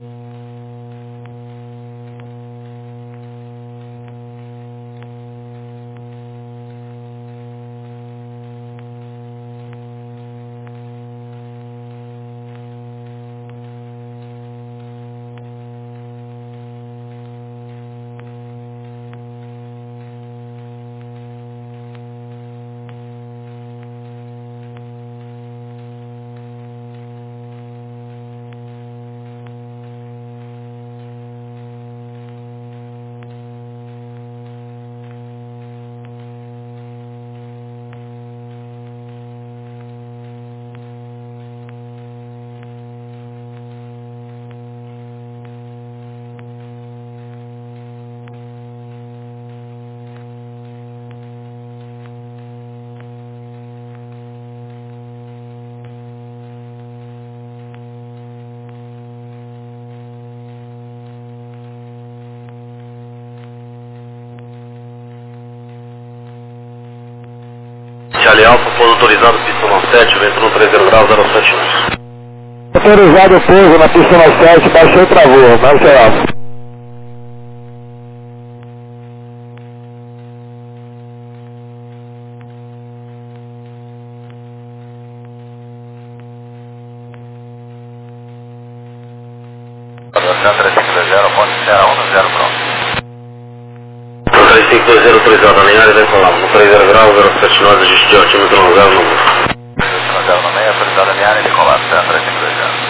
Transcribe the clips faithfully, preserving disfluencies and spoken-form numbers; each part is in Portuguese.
Charlie Alfa, pouso autorizado, pista nove sete, vento no três zero graus, zero sete um. Autorizado o pouso na pista nove sete, baixou e travou, vai Charlie Alfa. três cinco dois zero, ponte Serra um zero, pronto. três cinco dois zero, autorizado, alinhar e decolar, no três zero graus, zero sete nove, ajuste de altímetro no zero número. zero no meio, autorizado, alinhar e decolar, Serra três cinco dois zero.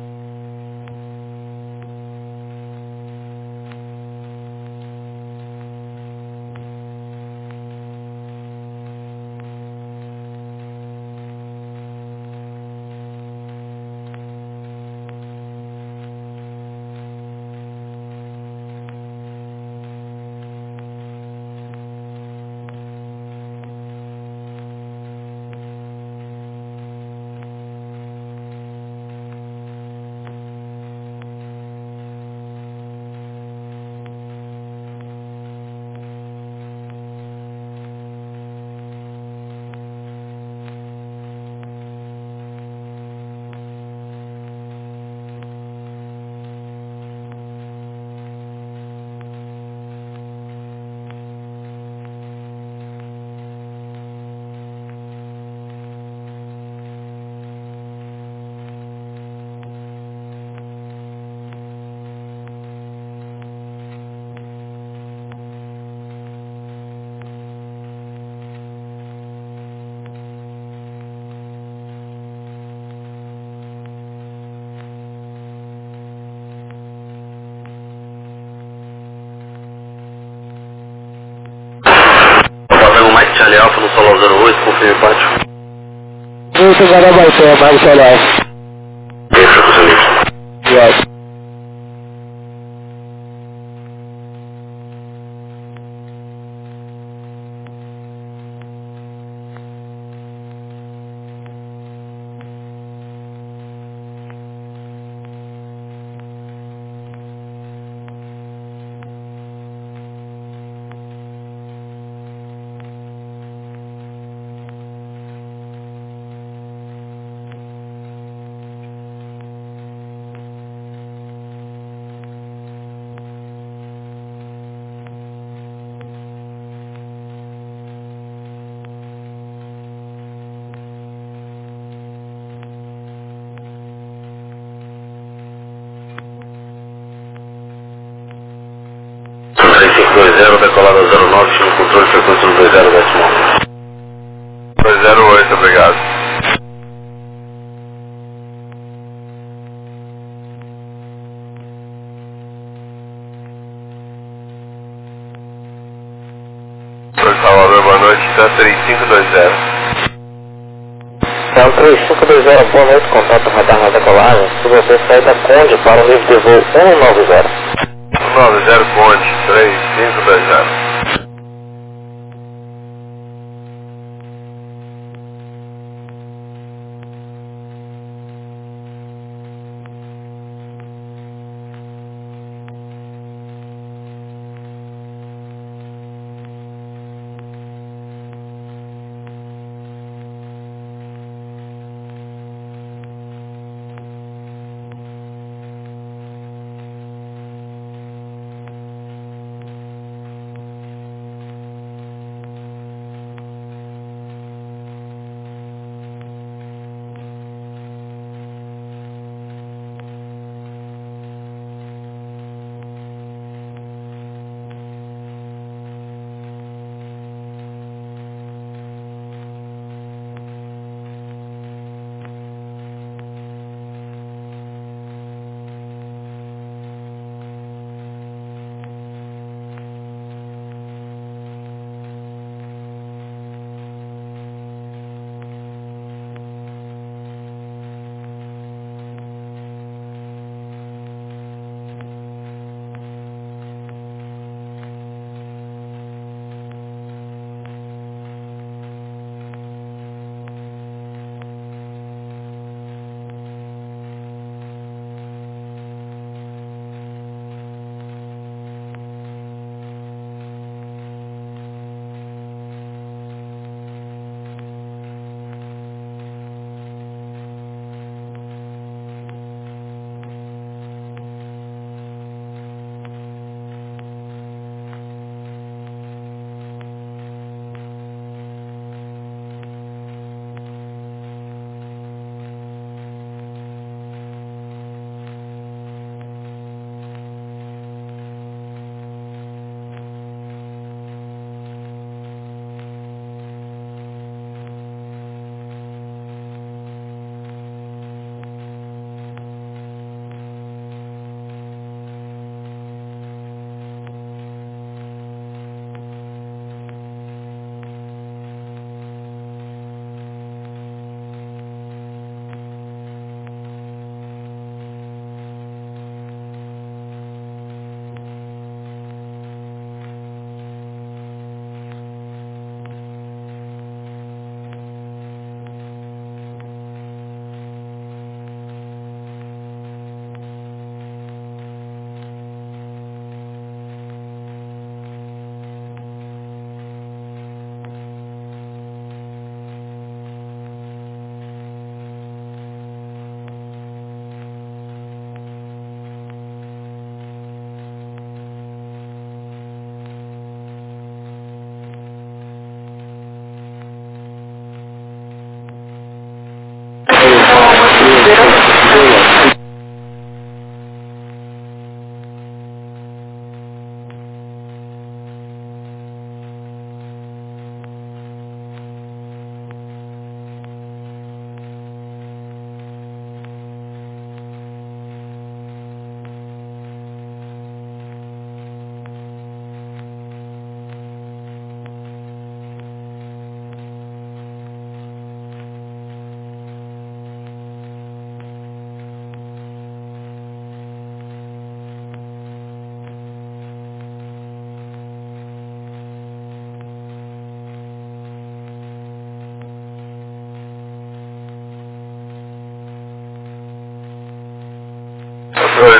Charlie Alfa no Solo zero oito, confirme pátio. Muito Garabaité, vai Charlie Alfa. Deixa com o seu livro. Yes. três cinco dois zero, decolada zero nove, no controle frequência no dois zero décimo. dois zero oito, obrigado. Oi, Salvador, boa noite, então três cinco dois zero. Então três cinco dois zero, boa noite, contato radar na decolagem. Se você sair da Conde para o nível de voo um nove zero. um nove zero Conde, três cinco dois zero.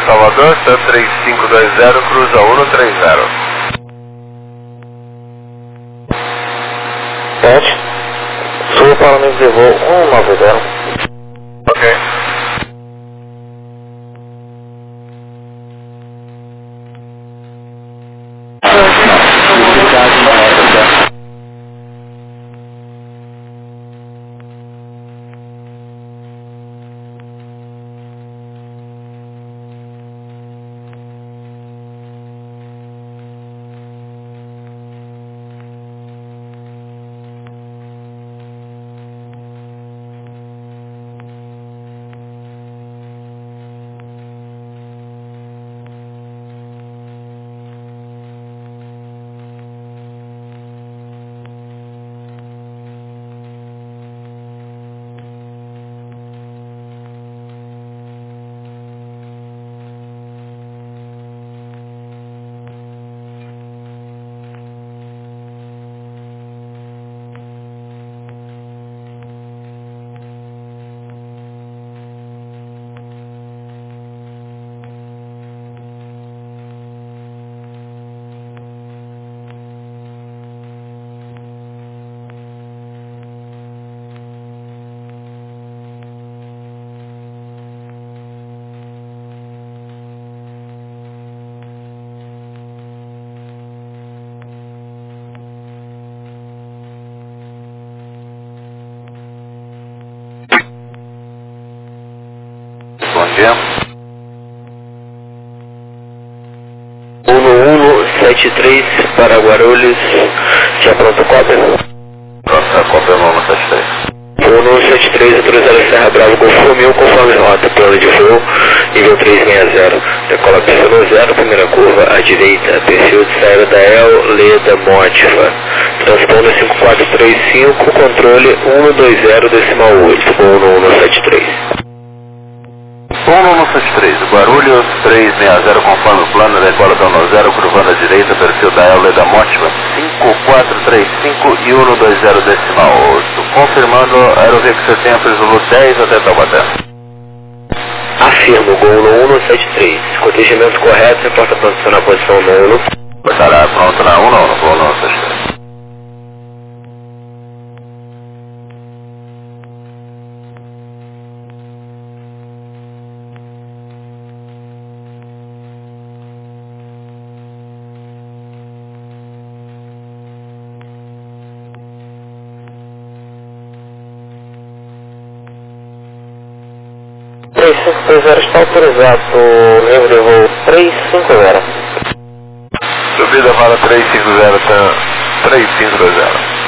Salvador, Sun três cinco dois zero, cruza um um três zero. sete, suba para o nível de voo um nove zero. Ok. Bom dia. um um sete três para Guarulhos, já pronto cópia. Pronto, cópia um um sete três. um um sete três, autorizado Serra Bravo, Golfo mil, conforme rota, plano de voo, nível trezentos e sessenta. Decola pista zero, primeira curva, à direita, perfil de saída da El Leda Motiva. Transponder cinco quatro três cinco, controle um dois zero decimal oito, um um sete três. um um sete três, Guarulhos trezentos e sessenta, conforme o plano, decola plano zero, curvando à direita, perfil da El Leda Motiva, cinco quatro três cinco e um dois zero decimal oito. Confirmando, aerovia que você tem a Zulu dez até Taubaté. Afirmo, Gol no um sete três. Contingimento correto, reporta produção na posição nono. Estará pronto na um um, Gol no um sete três. três cinco dois zero está autorizado, nível de voo trezentos e cinquenta. Subida para trezentos e cinquenta, três cinco dois zero.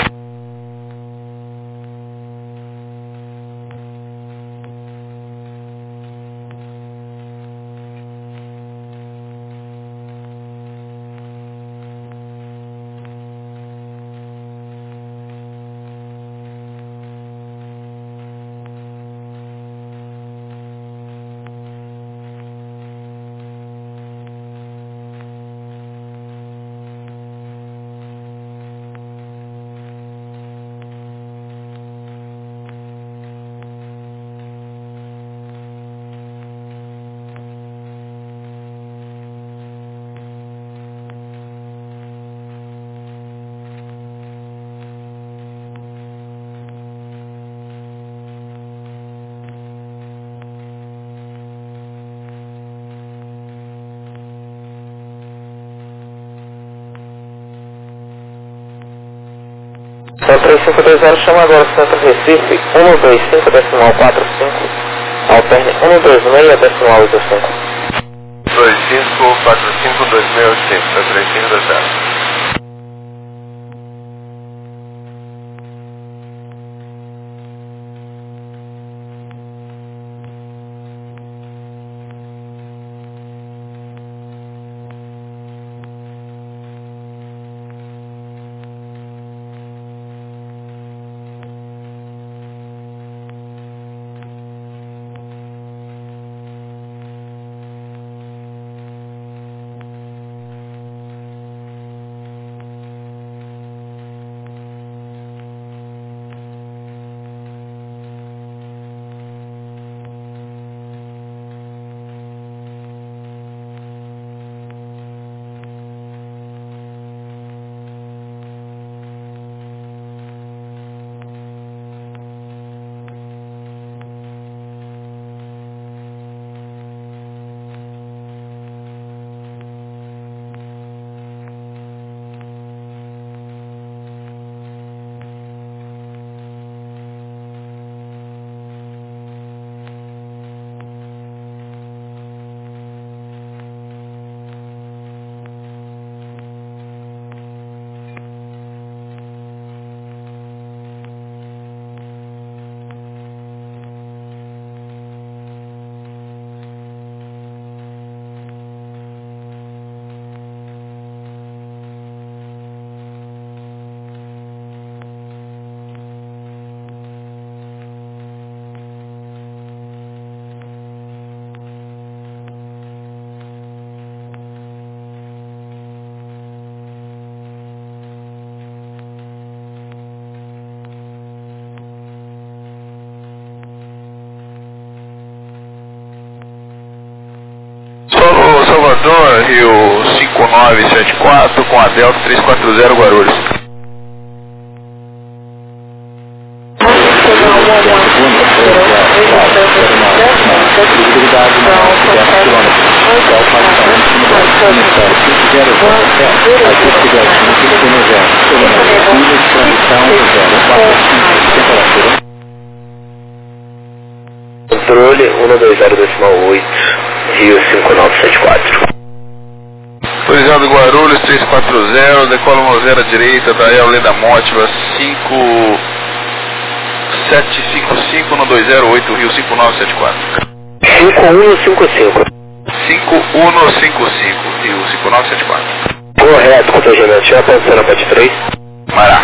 Então três cinco dois zero chama agora o Centro Recife, um dois cinco decimal quatro cinco, alterne um dois seis decimal oito cinco. dois cinco quatro cinco dois seis oito cinco, três cinco dois zero. Vitor, Rio cinco nove sete quatro com a Delta três quatro zero Guarulhos. Controle um dois zero decimal oito, Rio cinco nove sete quatro. Autorizado Guarulhos três quatro zero, decola uma zero à direita, da El Leda Mótiva cinco sete cinco cinco no dois zero oito, Rio cinco nove sete quatro. cinco um cinco cinco. cinco um cinco cinco, Rio cinco nove sete quatro. Correto, contornamento, já apareceu na parte três. Mará.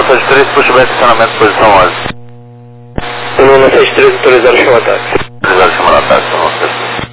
sete três, pushback, estacionamento, posição onze. um um sete três, autorizado chama ataque. Autorizado chamar ataque, um um sete três.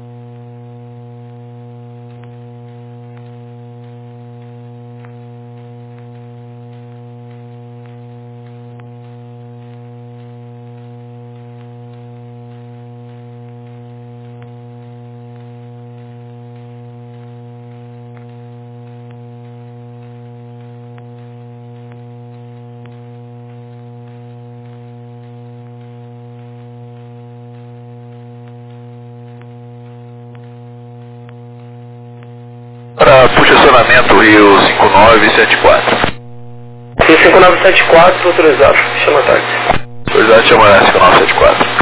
Para posicionamento Rio cinco nove sete quatro. Rio cinco nove sete quatro, autorizado, chama ataque. Autorizado chama cinco nove sete quatro.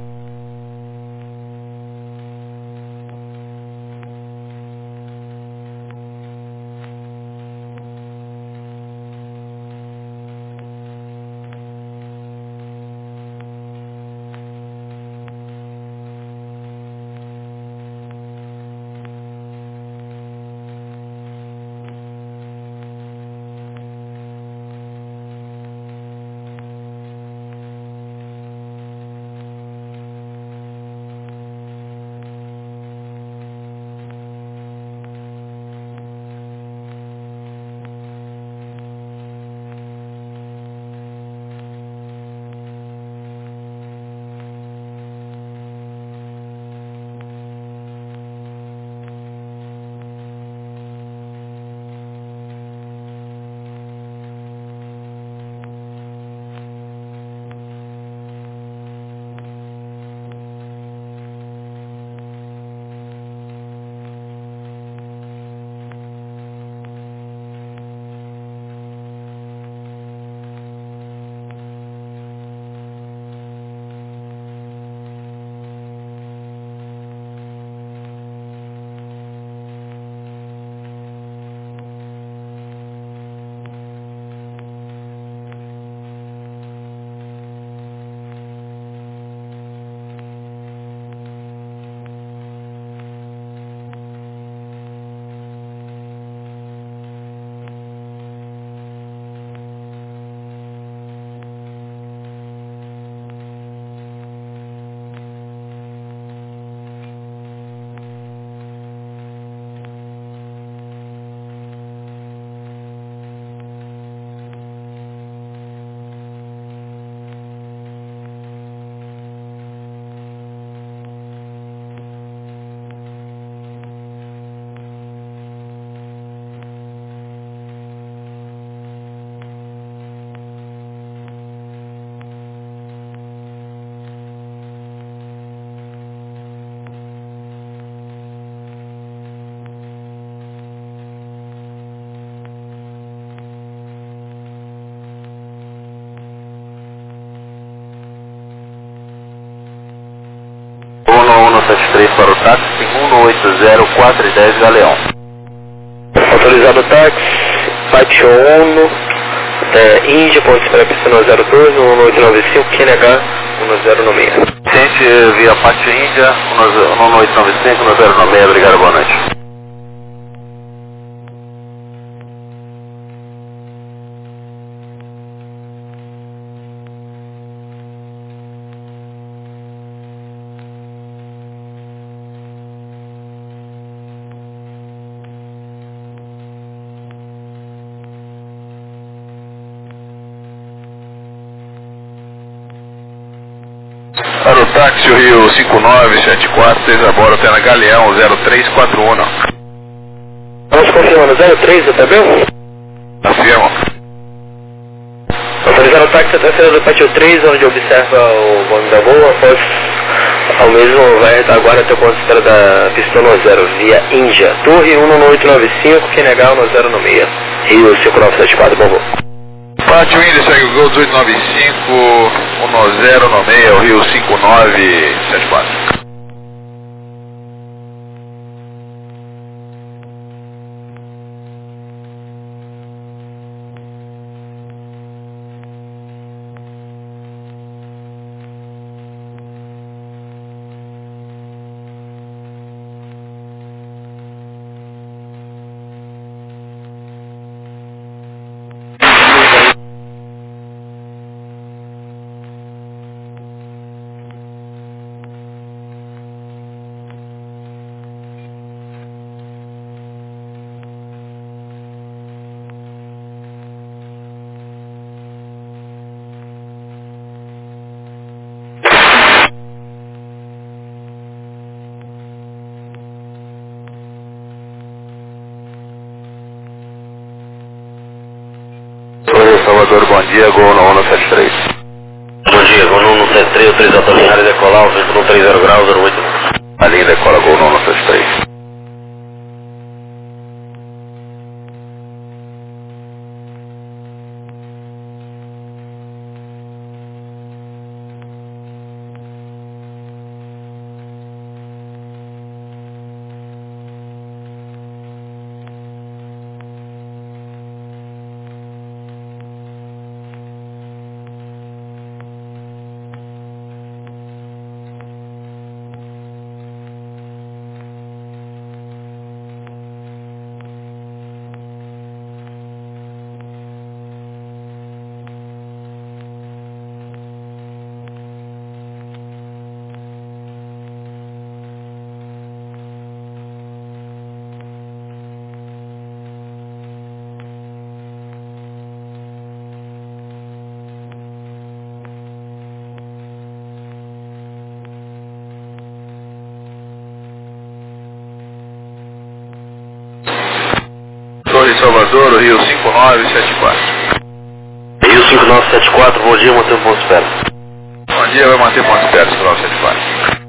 um um sete três para o táxi, um oito zero quatro dez Galeão. Autorizado táxi, Pátio um, é, Índia, ponto de espera pista zero dois, um oito nove cinco, Q N H, um zero nove seis. Ciente via Pátio Índia, um oito nove cinco, um zero nove seis, obrigado, boa noite. Para o táxi Rio cinco nove sete quatro, seis a bordo, até na Galeão zero três quatro um. Vamos confirmando, zero três, tá bem? Afirmo. Autorizado o táxi até a saída do Pátio três, onde observa o bonde da boa, após ao mesmo vai agora até o ponto de espera da pista zero, via Índia. Torre um oito nove cinco, Q N H um zero nove seis. Rio cinco nove sete quatro, bom voo. Pátio Índia, segue o Gol dezoito nove cinco, um zero nove seis, o Rio cinco nove sete quatro. Salvador, bom dia, Gol no um sete três. Bom dia, Gol no um sete três, autorizado a alinhar e decolar, o vento no trinta graus, zero oito. A linha decola Gol no um sete três. Torre Salvador, Rio cinco nove sete quatro. Rio cinco nove sete quatro, bom dia, mantém o ponto de espera. Bom dia, vai manter ponto de espera, cinco nove sete quatro.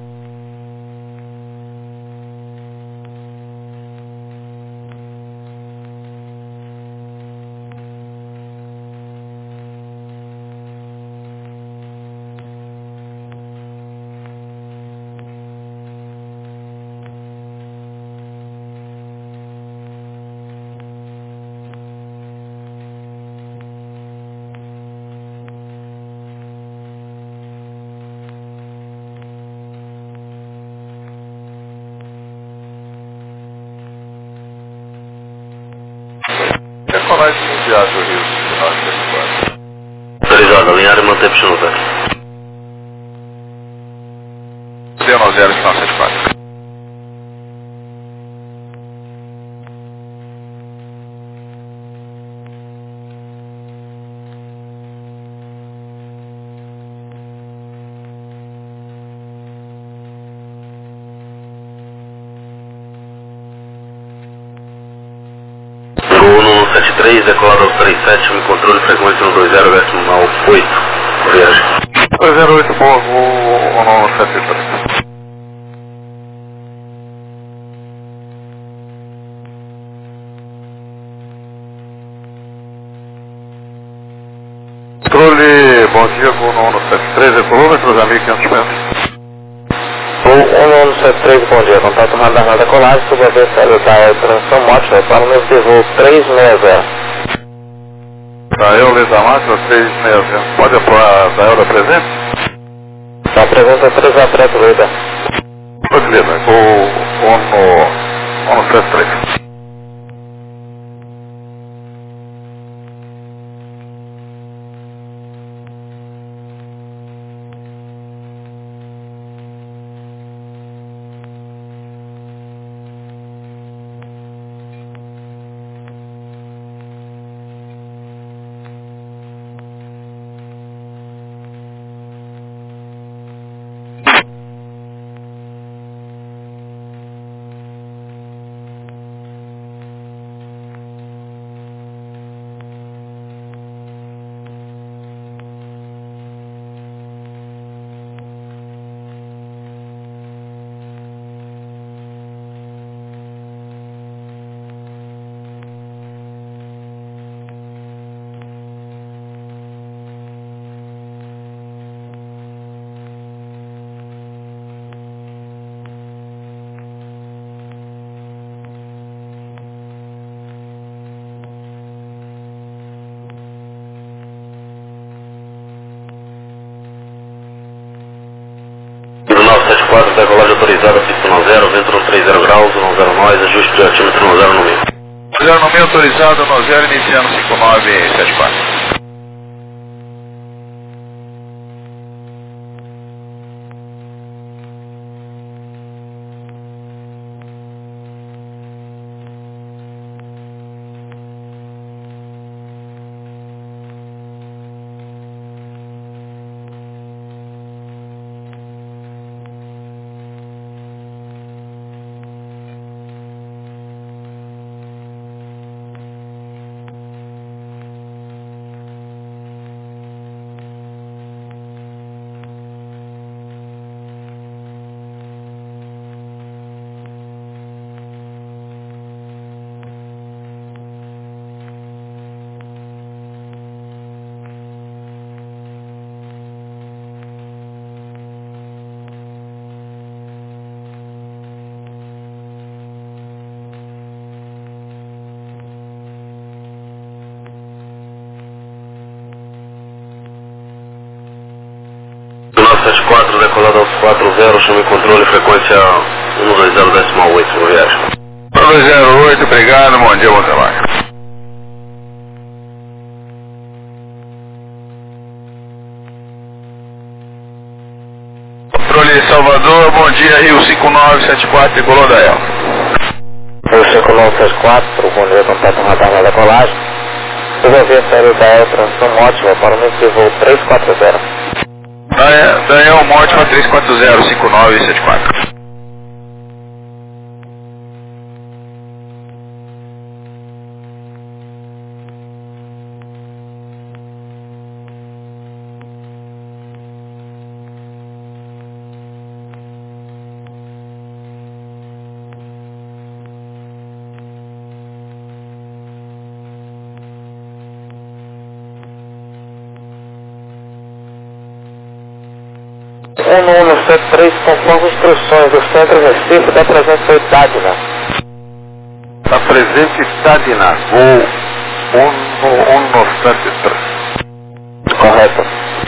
Decolagem mundial do Rio cinco nove sete quatro. Autorizado a alinhar e manter puxando o zero. zero nove zero cinco nove sete quatro. Gol no um sete três, decolado ao trinta e sete, me controle frequência no dois zero decimal oito. Viagem. dois zero oito, bom, Gol no um sete três. Controle, bom dia, Gol no um sete três, decolou, vai cruzar mil e quinhentos metros. Gol um um sete três, bom dia. Contato radar na decolagem, sobre a vez da transição móvel para o meu voo três seis zero. Dael Leda Máxima três seis zero. Pode apurar Dael da presente? Da pregunta três a três, Leda. Pode ler, né? Gol no um sete três. nove sete quatro, decolagem autorizada, cinco nove zero, vento no trinta graus, um zero nós, ajuste de altímetro um zero no meio. zero no meio autorizado, no zero iniciando cinco nove sete quatro. quatro, decolado aos quatro zero, chame controle, frequência um dois zero decimal oito, boa viagem. um dois zero oito, obrigado, bom dia, bom trabalho. Controle Salvador, bom dia, Rio cinco nove sete quatro, decolou da El. Rio cinco nove sete quatro, bom dia, contato no radar da decolagem. Resolvi a série da El, transição ótima para o número de voo três quatro zero. Daniel Mótima três quatro zero cinco nove sete quatro. um um sete três, conforme instruções do Centro Recife da presença Itadina. Da presente Itadina, voo um um sete três. Correto.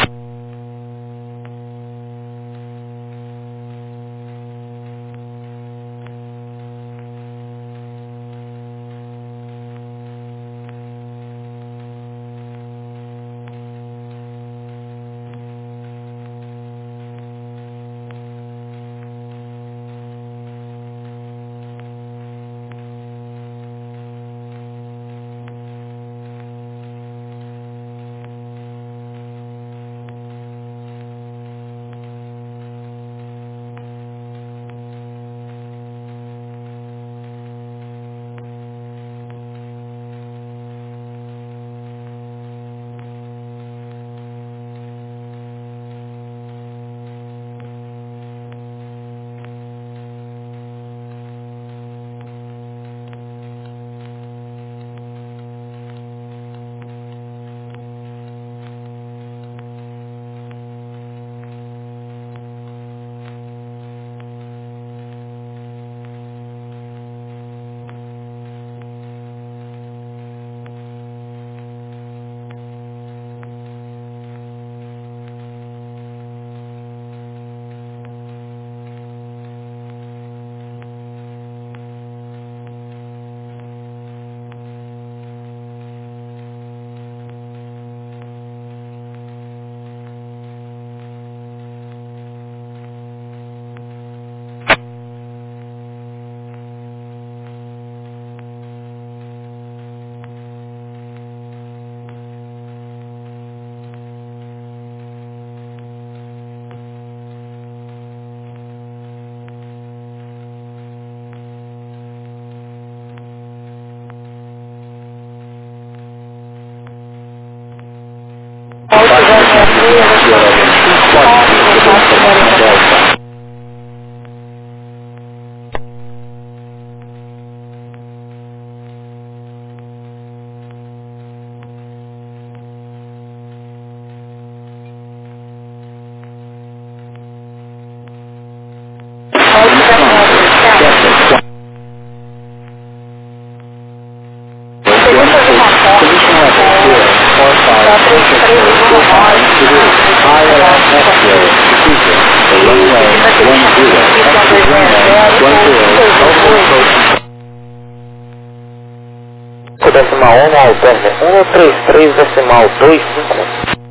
Decimal um, alterne um três três, decimal dois cinco.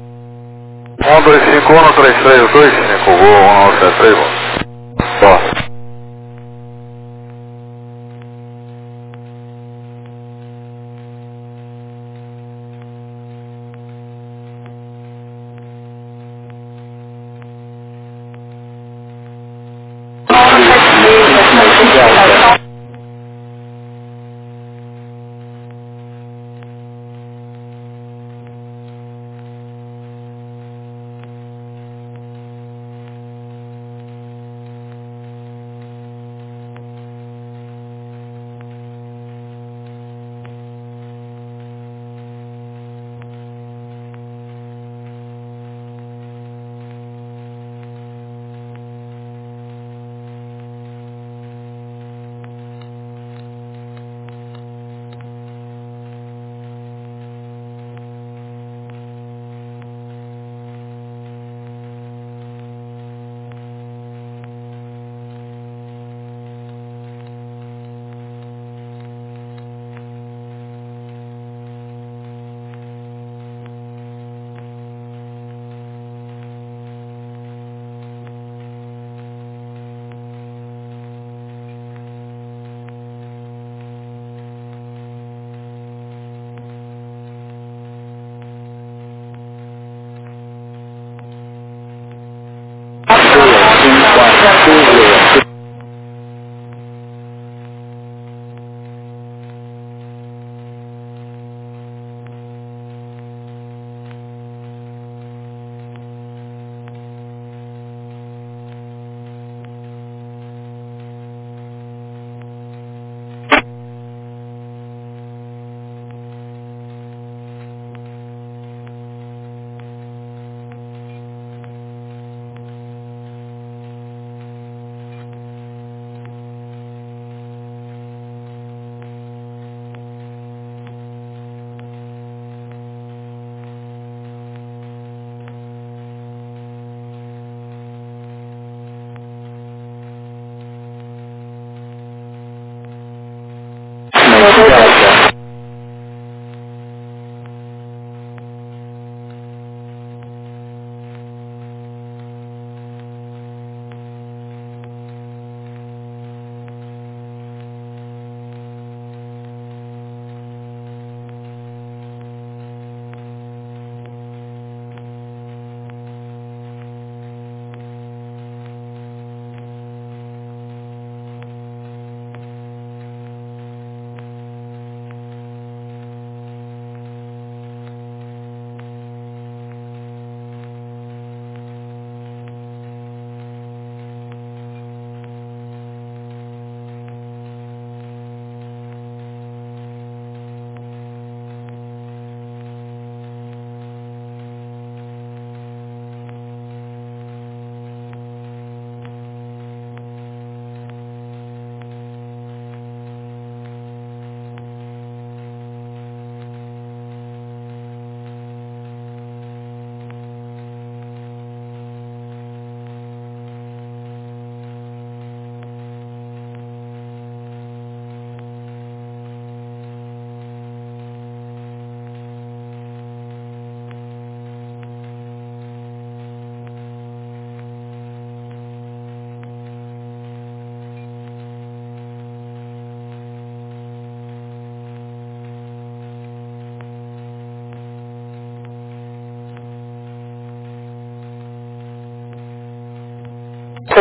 um dois cinco, um três três, dois cinco, voo um um sete três. Boa.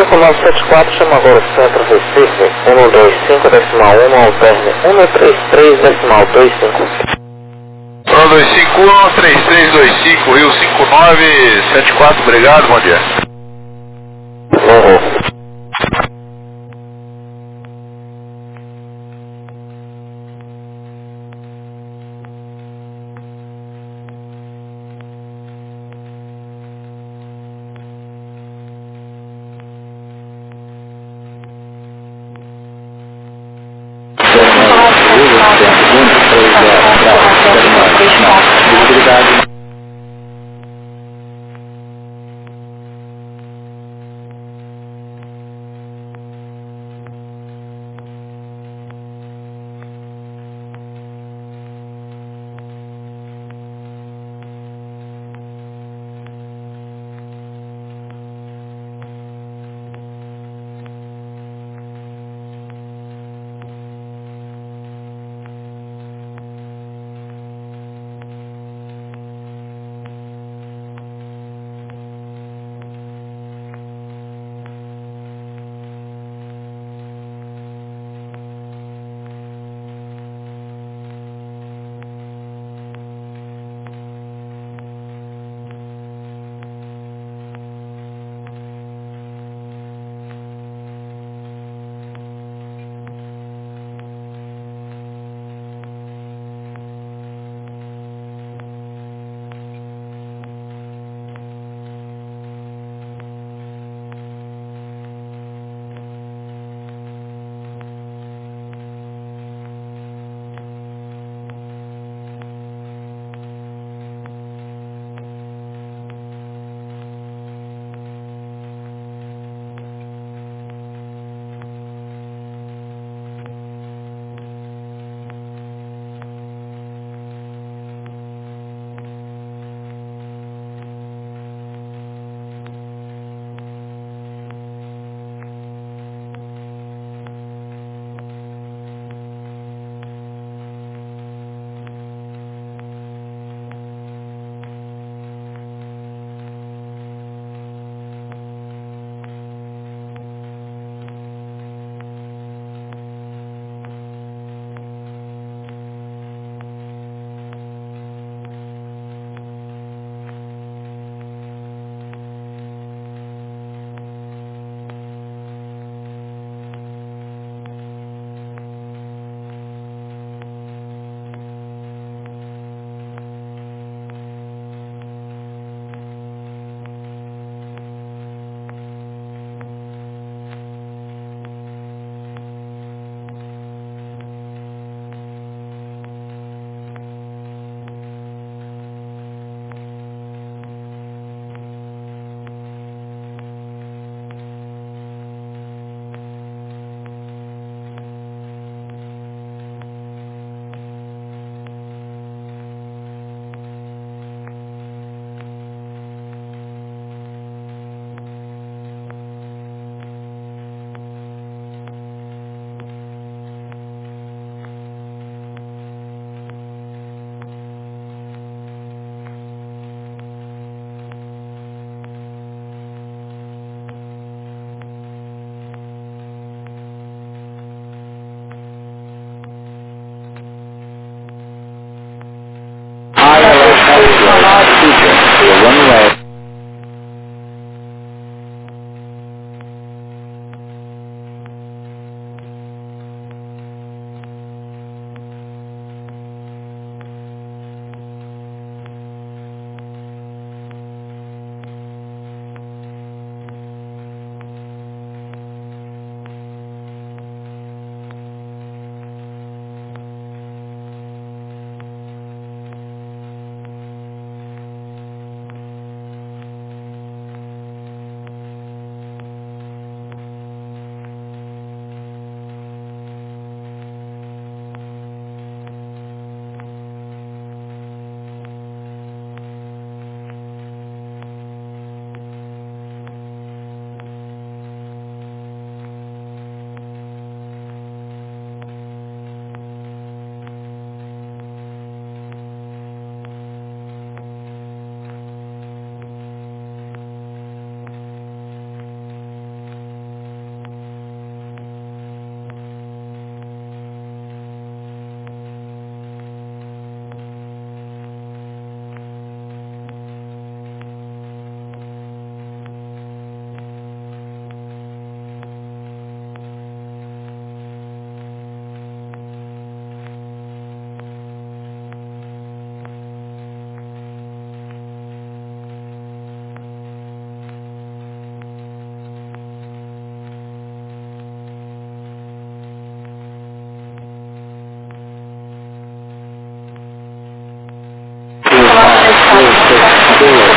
comando sete quatro, chama agora o centro Recife, um dois cinco, decimal um, alterne um três três, decimal dois cinco. um dois cinco um, três três dois cinco, Rio cinco nove sete quatro, obrigado, bom dia. Uhum.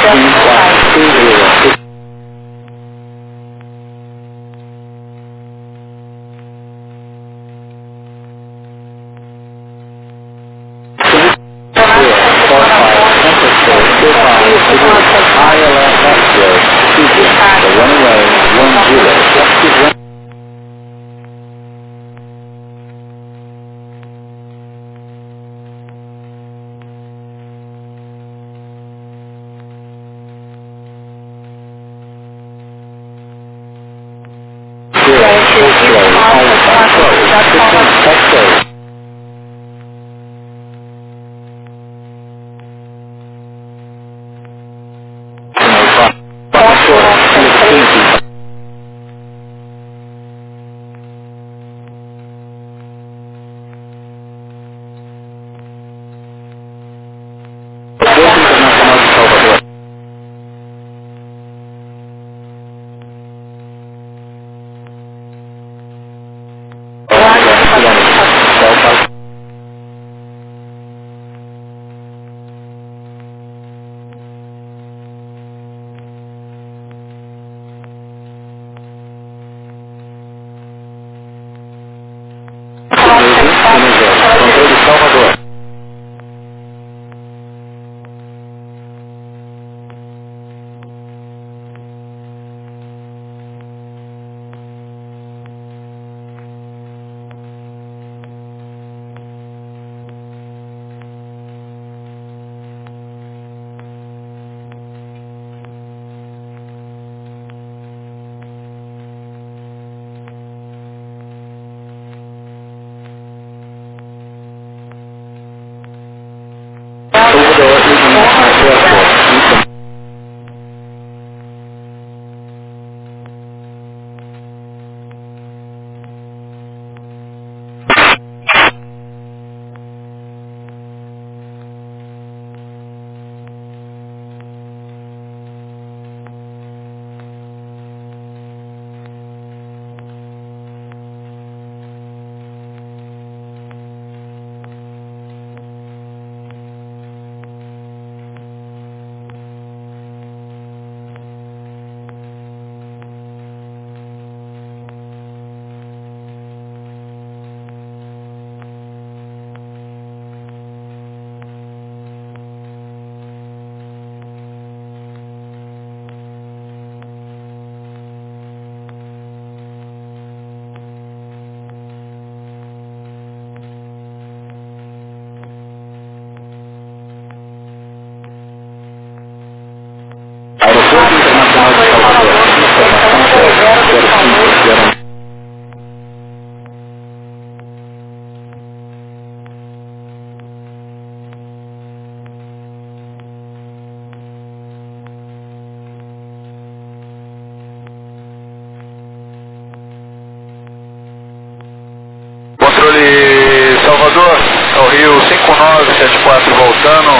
Controle Salvador, ao Rio cinco nove sete quatro voltando,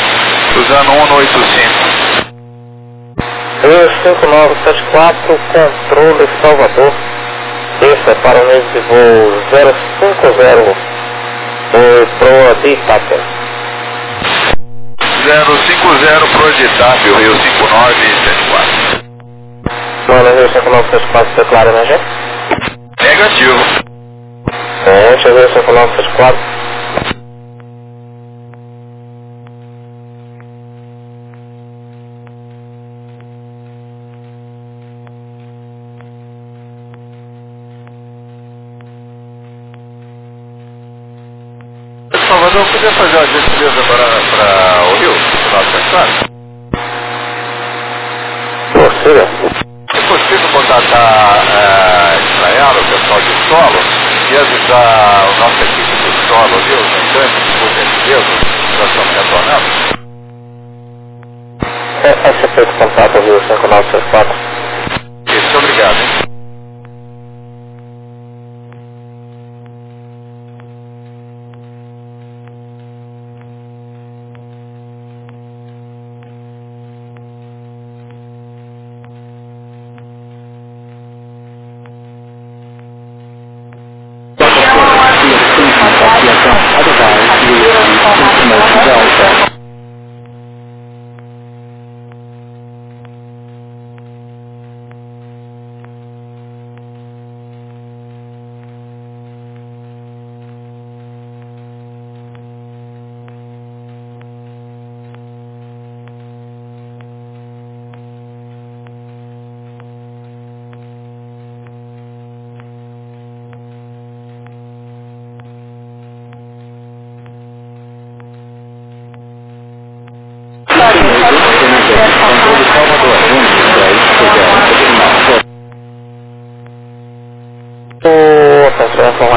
usando um no oito cinco. Rio cinco nove sete quatro, controle Salvador, desça para o nível de voo zero cinco zero, foi proa de Itápia. zero cinco zero pro de Itápia, Rio cinco nove sete quatro. Mano, Rio cinco nove sete quatro, declara emergência? Negativo. É, Rio cinco nove sete quatro. Salvador, podia fazer uma gentileza para o Rio, no nosso secretário? Possível. É possível contatar é, Israel, o pessoal de solo, e avisar a nossa equipe de solo ali, os entrantes, por gentileza, nós estamos retornando? É, é ser feito contato Rio cinco nove sete quatro. Isso, obrigado, hein?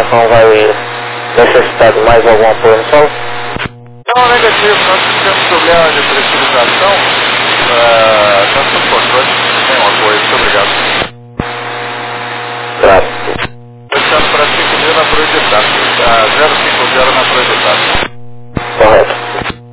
informação vai necessitar de mais algum apoio no solo? Não, negativo, nós tivemos problema de pressurização, uh, nós estamos controle, tem um apoio, muito obrigado. Claro. Fechando para cinco mil na projetado, uh, zero cinco zero na projetado. Correto.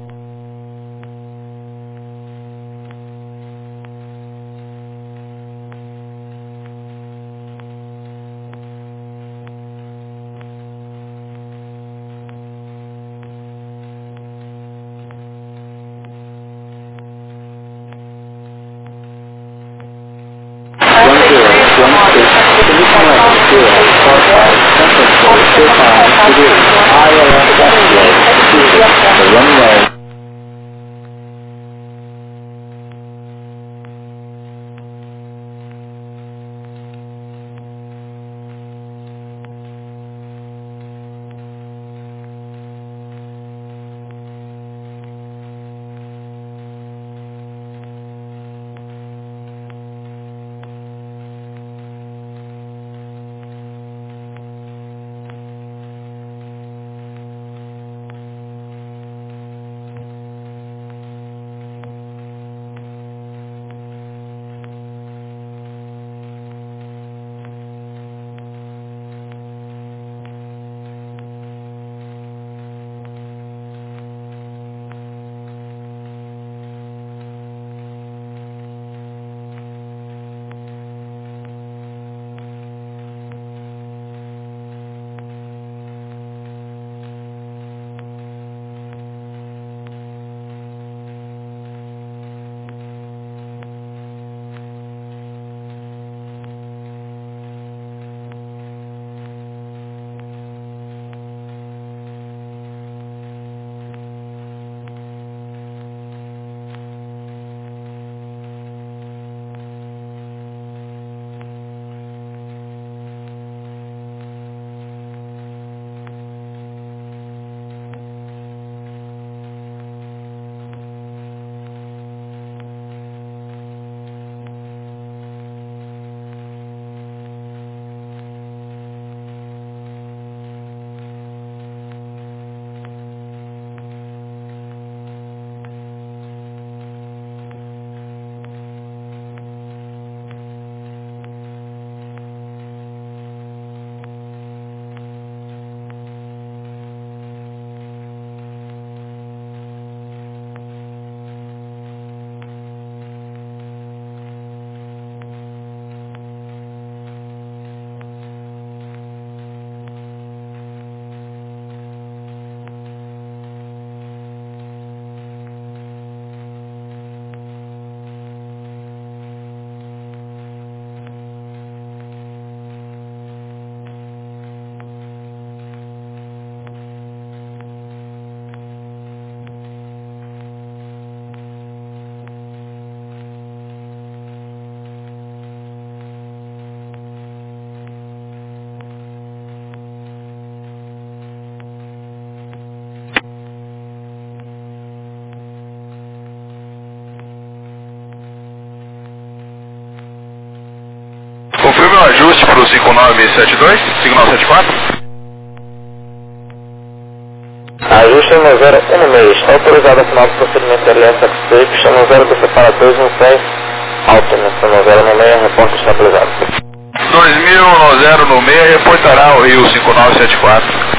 Confirme o ajuste para o cinco nove sete dois, cinco nove sete quatro. Ajuste no zero um no meio. Está autorizado a final do procedimento L S X P, chama zero dos separadores no pé alto, né? No zero no meio, reporte estabilizado. dois mil no zero no meio, reportará o Rio cinco nove sete quatro.